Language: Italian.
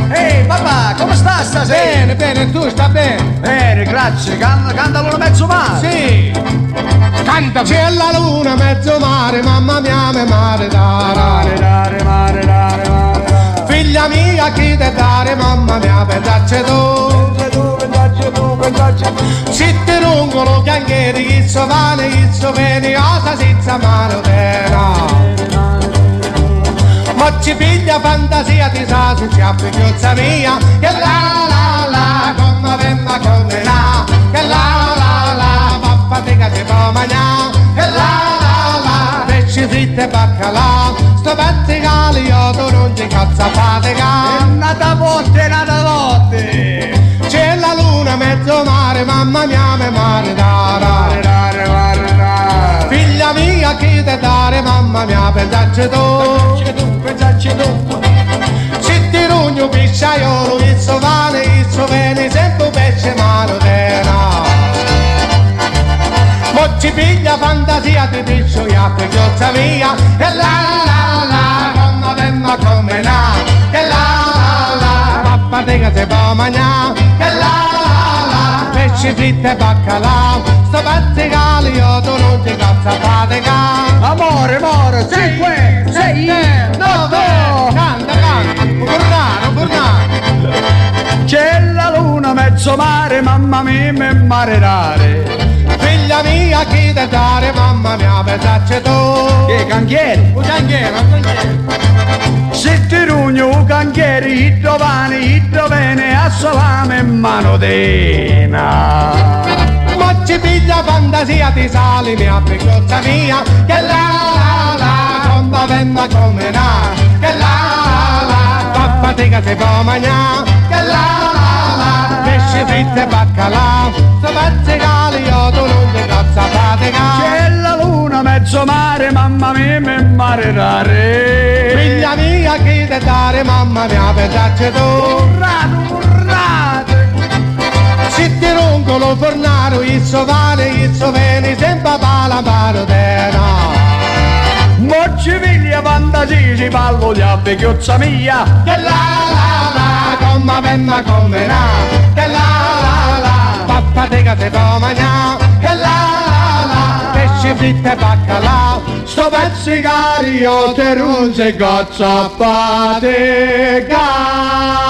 Ehi papà, come sta stasera? Bene, bene, tu sta bene? Bene, grazie, canta l'una mezzo mare. Sì. Canta. C'è la luna mezzo mare, mamma mia, me mare dare. Mare. Figlia mia, chi te dare, mamma mia, pensace tu. Sitte rungolo, chianghieri, chi so vane, chi so veni, osa senza mano vera. Ma ci piglia fantasia, ti sa, su ciappi, chiozza mia, che la, come venna come la, che la, pappa te che ti può mangiare, che la, pesci fritte e baccalà, sto petticale io tu non ti cazza fatica. È nata volte. C'è la luna mezzo mare, mamma mia, me mare dare. Figlia mia, chi te dare, mamma mia, pensaci tu. Se ti rugno pisciaiolo, il so vane, il so veni, sempre un pesce mano terra. Mo ci piglia fantasia, ti piscio iacque, chiozza mia, e la, come venna come la, che la, pappa te che si può mangiare, che la, pesci fritte e baccalà, sto pezzicale io tu non ti cazza fatica. Amore, sei qui, sei no, canta, burnare. C'è la luna mezzo mare, mamma mia, me mare rare. Figlia mia, chi te dare, mamma mia, pensaci tu. Che canchieri? Un canchiere. Se ti rugno un canchieri, iddo bene, a solame in mano dena. Ma ci piglia fantasia, ti sali, mia piccolezza mia, che la, come venna come na, che la, pappa te che si può mangiare, che la, pesci fritte e baccalà, sto pezzicale io tu non ti cazza fatica. C'è la luna mezzo mare, mamma mia, me mare rare. Figlia mia, chi te dare, mamma mia, pensaci tu. Burrato. Se ti rungolo fornaro, il so vale, il so veni, sempre pala mano terra. Mo ci piglia fantasia, ci parlo di abbe, chiozza mia. Che la, come venna come na, che la, pappa te che si può mangiare, che la, pesci fritte e baccalà, sto pezzicare io te non si cazza fatica.